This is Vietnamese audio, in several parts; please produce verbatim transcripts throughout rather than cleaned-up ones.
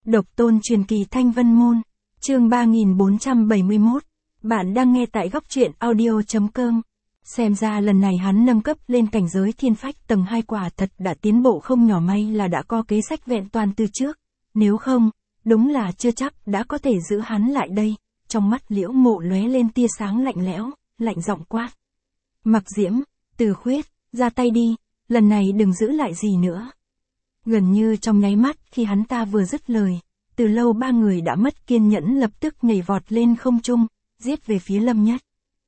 Độc tôn truyền kỳ Thanh Vân Môn, chương ba nghìn bốn trăm bảy mươi mốt. Bạn đang nghe tại góc truyện audio.com. Xem ra lần này hắn nâng cấp lên cảnh giới thiên phách tầng hai quả thật đã tiến bộ không nhỏ, may là đã có kế sách vẹn toàn từ trước. Nếu không, đúng là chưa chắc đã có thể giữ hắn lại đây. Trong mắt Liễu Mộ lóe lên tia sáng lạnh lẽo, lạnh giọng quát. Mặc Diễm, Từ Khuyết, ra tay đi, lần này đừng giữ lại gì nữa. Gần như trong nháy mắt khi hắn ta vừa dứt lời, từ lâu ba người đã mất kiên nhẫn lập tức nhảy vọt lên không trung, giết về phía Lâm Nhất.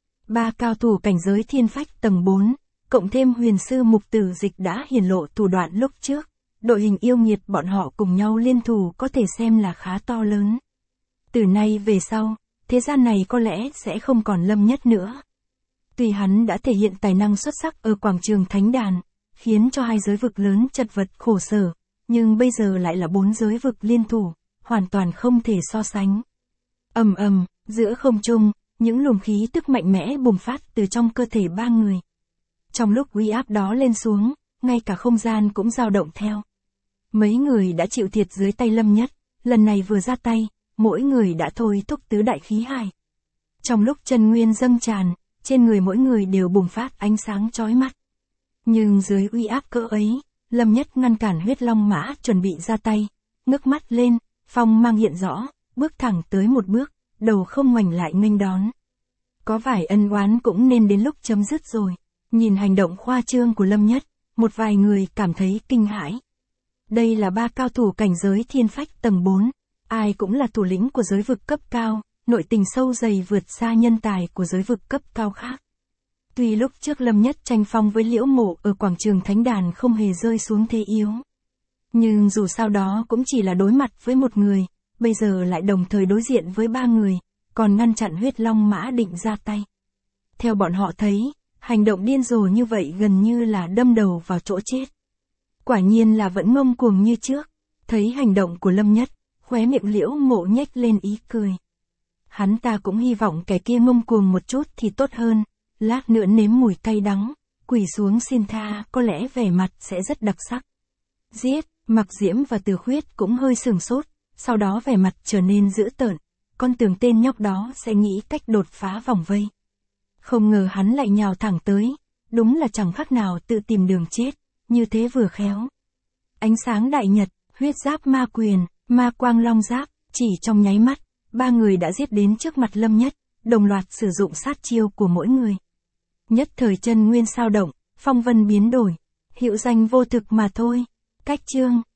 Ba cao thủ cảnh giới thiên phách tầng bốn, cộng thêm huyền sư Mục Tử Dịch đã hiển lộ thủ đoạn lúc trước. Đội hình yêu nghiệt bọn họ cùng nhau liên thủ có thể xem là khá to lớn. Từ nay về sau, thế gian này có lẽ sẽ không còn Lâm Nhất nữa. Tuy hắn đã thể hiện tài năng xuất sắc ở quảng trường Thánh Đàn, khiến cho hai giới vực lớn chật vật khổ sở, nhưng bây giờ lại là bốn giới vực liên thủ, hoàn toàn không thể so sánh. Ầm ầm, giữa không trung, những luồng khí tức mạnh mẽ bùng phát từ trong cơ thể ba người. Trong lúc uy áp đó lên xuống, ngay cả không gian cũng dao động theo. Mấy người đã chịu thiệt dưới tay Lâm Nhất, lần này vừa ra tay, mỗi người đã thôi thúc tứ đại khí hải. Trong lúc chân nguyên dâng tràn, trên người mỗi người đều bùng phát ánh sáng chói mắt. Nhưng dưới uy áp cỡ ấy, Lâm Nhất ngăn cản Huyết Long Mã chuẩn bị ra tay, ngước mắt lên, phong mang hiện rõ, bước thẳng tới một bước, đầu không ngoảnh lại nghênh đón. Có vài ân oán cũng nên đến lúc chấm dứt rồi. Nhìn hành động khoa trương của Lâm Nhất, một vài người cảm thấy kinh hãi. Đây là ba cao thủ cảnh giới thiên phách tầng bốn, ai cũng là thủ lĩnh của giới vực cấp cao, nội tình sâu dày vượt xa nhân tài của giới vực cấp cao khác. Tuy lúc trước Lâm Nhất tranh phong với Liễu Mộ ở quảng trường Thánh Đàn không hề rơi xuống thế yếu. Nhưng dù sao đó cũng chỉ là đối mặt với một người, bây giờ lại đồng thời đối diện với ba người, còn ngăn chặn Huyết Long Mã định ra tay. Theo bọn họ thấy, hành động điên rồ như vậy gần như là đâm đầu vào chỗ chết. Quả nhiên là vẫn ngông cuồng như trước. Thấy hành động của Lâm Nhất, khóe miệng Liễu Mộ nhếch lên ý cười. Hắn ta cũng hy vọng kẻ kia ngông cuồng một chút thì tốt hơn, lát nữa nếm mùi cay đắng, quỳ xuống xin tha, có lẽ vẻ mặt sẽ rất đặc sắc. Giết, Mặc Diễm và Từ Khuyết cũng hơi sửng sốt, sau đó vẻ mặt trở nên dữ tợn, con tưởng tên nhóc đó sẽ nghĩ cách đột phá vòng vây. Không ngờ hắn lại nhào thẳng tới, đúng là chẳng khác nào tự tìm đường chết, như thế vừa khéo. Ánh sáng đại nhật, huyết giáp ma quyền, ma quang long giáp, chỉ trong nháy mắt, ba người đã giết đến trước mặt Lâm Nhất, đồng loạt sử dụng sát chiêu của mỗi người. Nhất thời chân nguyên sao động, phong vân biến đổi, hiệu danh vô thực mà thôi. Cách chương